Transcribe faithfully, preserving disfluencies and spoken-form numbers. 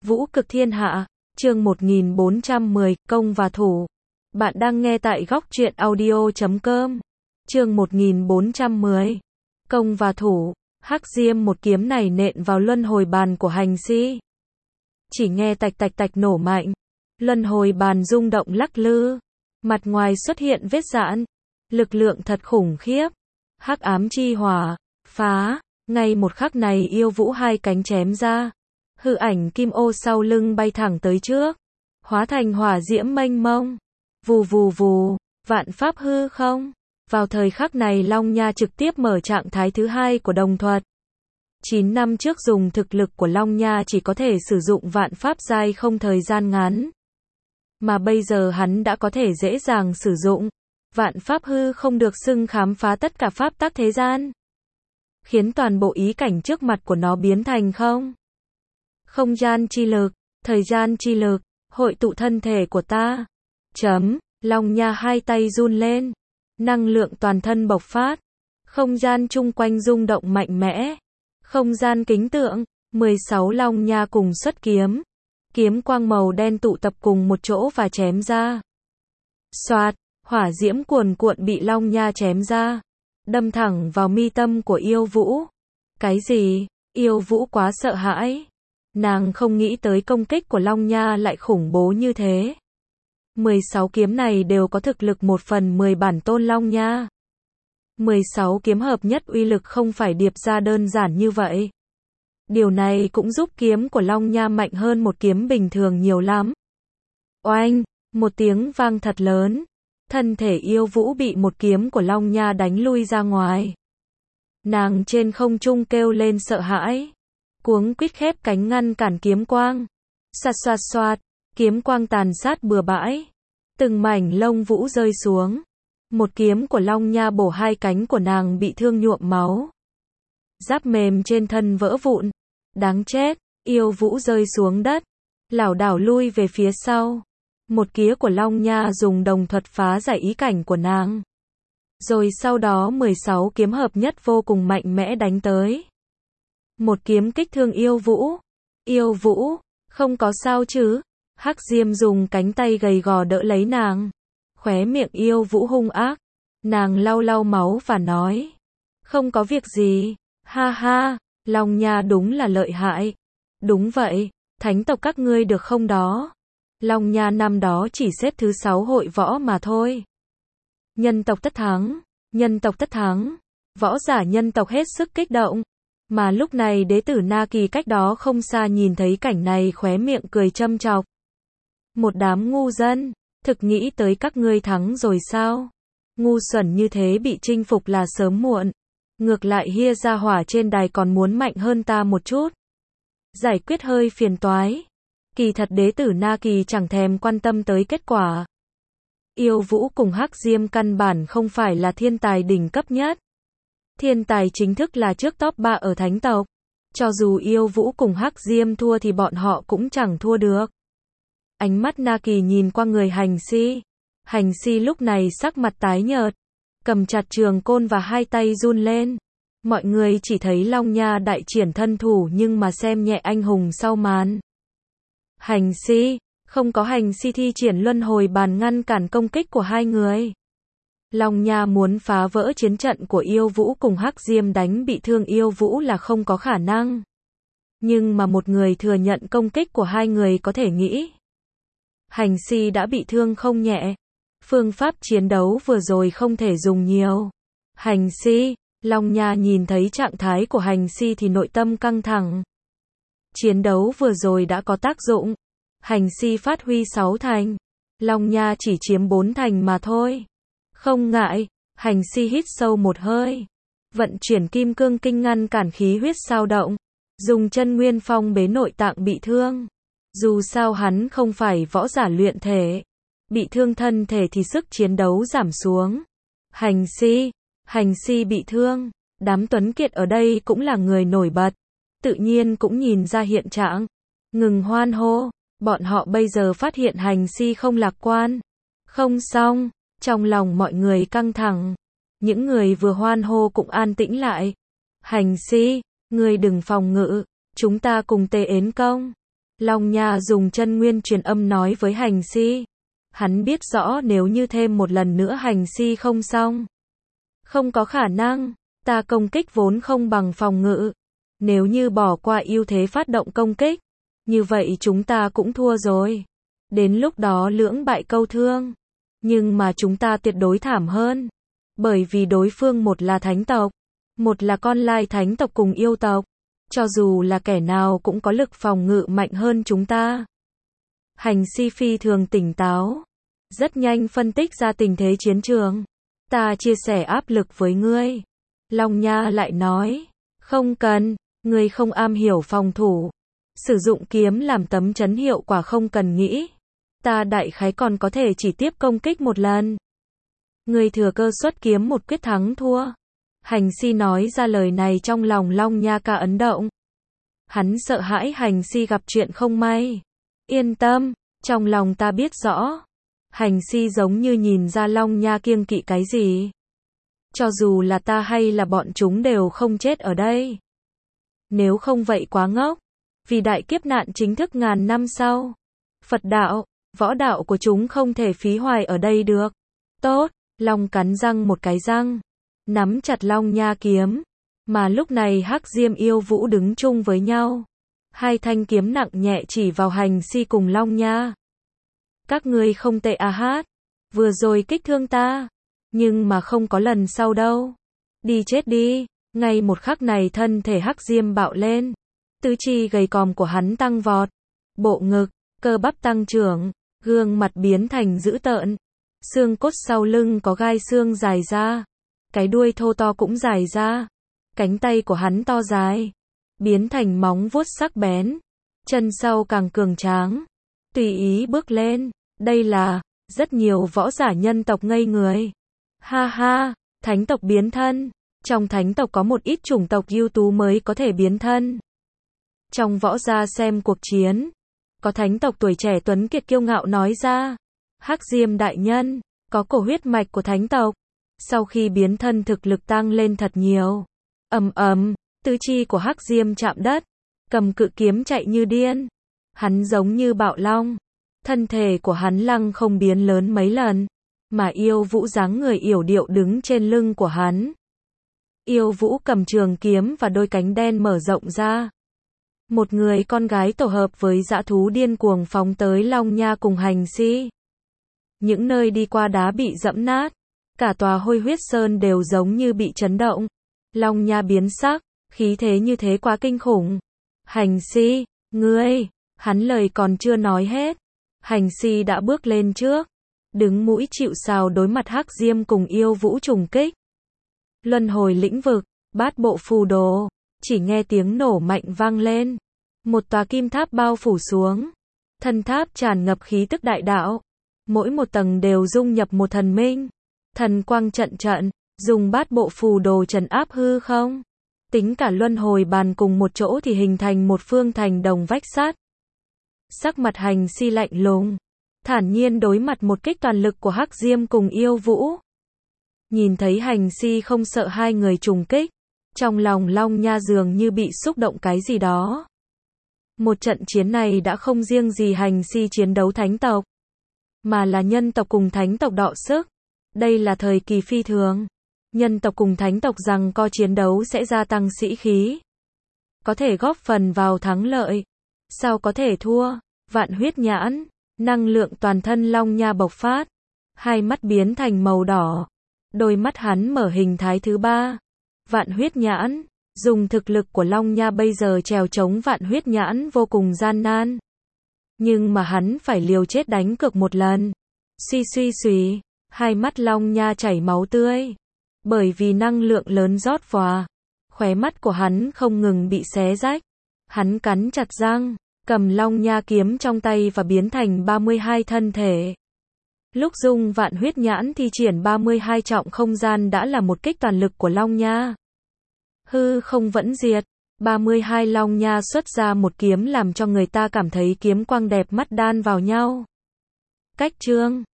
Vũ cực thiên hạ, chương một nghìn bốn trăm mười, công và thủ. Bạn đang nghe tại góc truyện audio chấm com. Chương một nghìn bốn trăm mười, công và thủ. Hắc diêm một kiếm này nện vào luân hồi bàn của hành si. Chỉ nghe tạch tạch tạch nổ mạnh. Luân hồi bàn rung động lắc lư. Mặt ngoài xuất hiện vết giãn. Lực lượng thật khủng khiếp. Hắc ám chi hỏa, phá. Ngay một khắc này yêu vũ hai cánh chém ra. Hư ảnh kim ô sau lưng bay thẳng tới trước. Hóa thành hỏa diễm mênh mông. Vù vù vù, vạn pháp hư không. Vào thời khắc này Long Nha trực tiếp mở trạng thái thứ hai của đồng thuật. chín năm trước dùng thực lực của Long Nha chỉ có thể sử dụng vạn pháp giai không thời gian ngắn. Mà bây giờ hắn đã có thể dễ dàng sử dụng. Vạn pháp hư không được xưng khám phá tất cả pháp tắc thế gian. Khiến toàn bộ ý cảnh trước mặt của nó biến thành không. Không gian chi lực, thời gian chi lực, hội tụ thân thể của ta. Chấm, Long Nha hai tay run lên. Năng lượng toàn thân bộc phát. Không gian chung quanh rung động mạnh mẽ. Không gian kính tượng, mười sáu Long Nha cùng xuất kiếm. Kiếm quang màu đen tụ tập cùng một chỗ và chém ra. Xoạt, hỏa diễm cuồn cuộn bị Long Nha chém ra. Đâm thẳng vào mi tâm của yêu vũ. Cái gì? Yêu vũ quá sợ hãi. Nàng không nghĩ tới công kích của Long Nha lại khủng bố như thế. mười sáu kiếm này đều có thực lực một phần mười bản tôn Long Nha. mười sáu kiếm hợp nhất uy lực không phải điệp ra đơn giản như vậy. Điều này cũng giúp kiếm của Long Nha mạnh hơn một kiếm bình thường nhiều lắm. Oanh, một tiếng vang thật lớn. Thân thể yêu vũ bị một kiếm của Long Nha đánh lui ra ngoài. Nàng trên không trung kêu lên sợ hãi. Cuống quýt khép cánh ngăn cản kiếm quang. Xoạt xoạt xoạt, kiếm quang tàn sát bừa bãi. Từng mảnh lông vũ rơi xuống. Một kiếm của Long Nha bổ hai cánh của nàng bị thương nhuộm máu. Giáp mềm trên thân vỡ vụn. Đáng chết, yêu vũ rơi xuống đất. Lảo đảo lui về phía sau. Một kía của Long Nha dùng đồng thuật phá giải ý cảnh của nàng. Rồi sau đó mười sáu kiếm hợp nhất vô cùng mạnh mẽ đánh tới. Một kiếm kích thương yêu vũ. Yêu vũ, không có sao chứ? Hắc diêm dùng cánh tay gầy gò đỡ lấy nàng. Khóe miệng yêu vũ hung ác. Nàng lau lau máu và nói. Không có việc gì. Ha ha, Long Nha đúng là lợi hại. Đúng vậy, thánh tộc các ngươi được không đó? Long Nha năm đó chỉ xếp thứ sáu hội võ mà thôi. Nhân tộc tất thắng, nhân tộc tất thắng. Võ giả nhân tộc hết sức kích động. Mà lúc này đế tử Na Kỳ cách đó không xa nhìn thấy cảnh này khóe miệng cười châm chọc. Một đám ngu dân, thực nghĩ tới các ngươi thắng rồi sao? Ngu xuẩn như thế bị chinh phục là sớm muộn. Ngược lại Hia gia hỏa trên đài còn muốn mạnh hơn ta một chút. Giải quyết hơi phiền toái. Kỳ thật đế tử Na Kỳ chẳng thèm quan tâm tới kết quả. Yêu vũ cùng Hắc diêm căn bản không phải là thiên tài đỉnh cấp nhất. Thiên tài chính thức là trước top ba ở thánh tộc. Cho dù yêu vũ cùng Hắc diêm thua thì bọn họ cũng chẳng thua được. Ánh mắt Na Kỳ nhìn qua người hành si. Hành si lúc này sắc mặt tái nhợt. Cầm chặt trường côn và hai tay run lên. Mọi người chỉ thấy Long Nha đại triển thân thủ nhưng mà xem nhẹ anh hùng sau màn. Hành si, không có hành si thi triển luân hồi bàn ngăn cản công kích của hai người. Long Nha muốn phá vỡ chiến trận của yêu vũ cùng Hắc diêm đánh bị thương yêu vũ là không có khả năng. Nhưng mà một người thừa nhận công kích của hai người có thể nghĩ. Hành si đã bị thương không nhẹ. Phương pháp chiến đấu vừa rồi không thể dùng nhiều. Hành si, Long Nha nhìn thấy trạng thái của hành si thì nội tâm căng thẳng. Chiến đấu vừa rồi đã có tác dụng. Hành si phát huy sáu thành. Long Nha chỉ chiếm bốn thành mà thôi. Không ngại, hành si hít sâu một hơi. Vận chuyển kim cương kinh ngăn cản khí huyết xao động. Dùng chân nguyên phong bế nội tạng bị thương. Dù sao hắn không phải võ giả luyện thể. Bị thương thân thể thì sức chiến đấu giảm xuống. Hành si, hành si bị thương. Đám tuấn kiệt ở đây cũng là người nổi bật. Tự nhiên cũng nhìn ra hiện trạng. Ngừng hoan hô. Bọn họ bây giờ phát hiện hành si không lạc quan. Không xong. Trong lòng mọi người căng thẳng. Những người vừa hoan hô cũng an tĩnh lại. Hành si, ngươi đừng phòng ngự. Chúng ta cùng tê ến công. Long Nha dùng chân nguyên truyền âm nói với Hành Si. Hắn biết rõ nếu như thêm một lần nữa Hành Si không xong. Không có khả năng, ta công kích vốn không bằng phòng ngự. Nếu như bỏ qua ưu thế phát động công kích, như vậy chúng ta cũng thua rồi. Đến lúc đó lưỡng bại câu thương. Nhưng mà chúng ta tuyệt đối thảm hơn. Bởi vì đối phương một là thánh tộc, một là con lai thánh tộc cùng yêu tộc. Cho dù là kẻ nào cũng có lực phòng ngự mạnh hơn chúng ta. Hành Si phi thường tỉnh táo. Rất nhanh phân tích ra tình thế chiến trường. Ta chia sẻ áp lực với ngươi. Long Nha lại nói. Không cần, ngươi không am hiểu phòng thủ. Sử dụng kiếm làm tấm chắn hiệu quả không cần nghĩ. Ta đại khái còn có thể chỉ tiếp công kích một lần. Ngươi thừa cơ xuất kiếm một quyết thắng thua. Hành Si nói ra lời này trong lòng Long Nha ca ấn động. Hắn sợ hãi Hành Si gặp chuyện không may. Yên tâm, trong lòng ta biết rõ. Hành Si giống như nhìn ra Long Nha kiêng kỵ cái gì. Cho dù là ta hay là bọn chúng đều không chết ở đây. Nếu không vậy quá ngốc. Vì đại kiếp nạn chính thức ngàn năm sau. Phật đạo, võ đạo của chúng không thể phí hoài ở đây được. Tốt, Long cắn răng một cái răng. Nắm chặt Long Nha kiếm. Mà lúc này Hắc Diêm Yêu Vũ đứng chung với nhau. Hai thanh kiếm nặng nhẹ chỉ vào Hành Si cùng Long Nha. Các ngươi không tệ à hát. Vừa rồi kích thương ta. Nhưng mà không có lần sau đâu. Đi chết đi. Ngay một khắc này thân thể Hắc Diêm bạo lên. Tứ chi gầy còm của hắn tăng vọt. Bộ ngực, cơ bắp tăng trưởng. Gương mặt biến thành dữ tợn. Xương cốt sau lưng có gai xương dài ra. Cái đuôi thô to cũng dài ra. Cánh tay của hắn to dài. Biến thành móng vuốt sắc bén. Chân sau càng cường tráng. Tùy ý bước lên. Đây là, rất nhiều võ giả nhân tộc ngây người. Ha ha, thánh tộc biến thân. Trong thánh tộc có một ít chủng tộc ưu tú mới có thể biến thân. Trong võ gia xem cuộc chiến. Có thánh tộc tuổi trẻ tuấn kiệt kiêu ngạo nói ra. Hắc Diêm đại nhân, có cổ huyết mạch của thánh tộc. Sau khi biến thân thực lực tăng lên thật nhiều. Ầm ầm, tứ chi của Hắc Diêm chạm đất. Cầm cự kiếm chạy như điên. Hắn giống như bạo long. Thân thể của hắn lăng không biến lớn mấy lần. Mà Yêu Vũ dáng người yểu điệu đứng trên lưng của hắn. Yêu Vũ cầm trường kiếm và đôi cánh đen mở rộng ra. Một người con gái tổ hợp với dã thú điên cuồng phóng tới Long Nha cùng Hành Si. Những nơi đi qua đá bị dẫm nát. Cả tòa Hôi Huyết Sơn đều giống như bị chấn động. Long Nha biến sắc, khí thế như thế quá kinh khủng. Hành Si, ngươi, hắn lời còn chưa nói hết. Hành Si đã bước lên trước. Đứng mũi chịu sào đối mặt Hắc Diêm cùng Yêu Vũ trùng kích. Luân hồi lĩnh vực, bát bộ phù đồ. Chỉ nghe tiếng nổ mạnh vang lên. Một tòa kim tháp bao phủ xuống. Thân tháp tràn ngập khí tức đại đạo. Mỗi một tầng đều dung nhập một thần minh. Thần quang trận trận, dùng bát bộ phù đồ trấn áp hư không. Tính cả luân hồi bàn cùng một chỗ thì hình thành một phương thành đồng vách sắt. Sắc mặt Hành Si lạnh lùng. Thản nhiên đối mặt một kích toàn lực của Hắc Diêm cùng Yêu Vũ. Nhìn thấy Hành Si không sợ hai người trùng kích. Trong lòng Long Nha dường như bị xúc động cái gì đó. Một trận chiến này đã không riêng gì Hành Si chiến đấu thánh tộc. Mà là nhân tộc cùng thánh tộc đọ sức. Đây là thời kỳ phi thường. Nhân tộc cùng thánh tộc rằng co chiến đấu sẽ gia tăng sĩ khí. Có thể góp phần vào thắng lợi. Sao có thể thua? Vạn huyết nhãn. Năng lượng toàn thân Long Nha bộc phát. Hai mắt biến thành màu đỏ. Đôi mắt hắn mở hình thái thứ ba. Vạn huyết nhãn. Dùng thực lực của Long Nha bây giờ trèo chống vạn huyết nhãn vô cùng gian nan. Nhưng mà hắn phải liều chết đánh cược một lần. Suy suy suy. Hai mắt Long Nha chảy máu tươi. Bởi vì năng lượng lớn rót vào. Khóe mắt của hắn không ngừng bị xé rách. Hắn cắn chặt răng. Cầm Long Nha kiếm trong tay và biến thành ba mươi hai thân thể. Lúc dung vạn huyết nhãn thi triển ba mươi hai trọng không gian đã là một kích toàn lực của Long Nha. Hư không vẫn diệt. ba mươi hai Long Nha xuất ra một kiếm làm cho người ta cảm thấy kiếm quang đẹp mắt đan vào nhau. Cách chương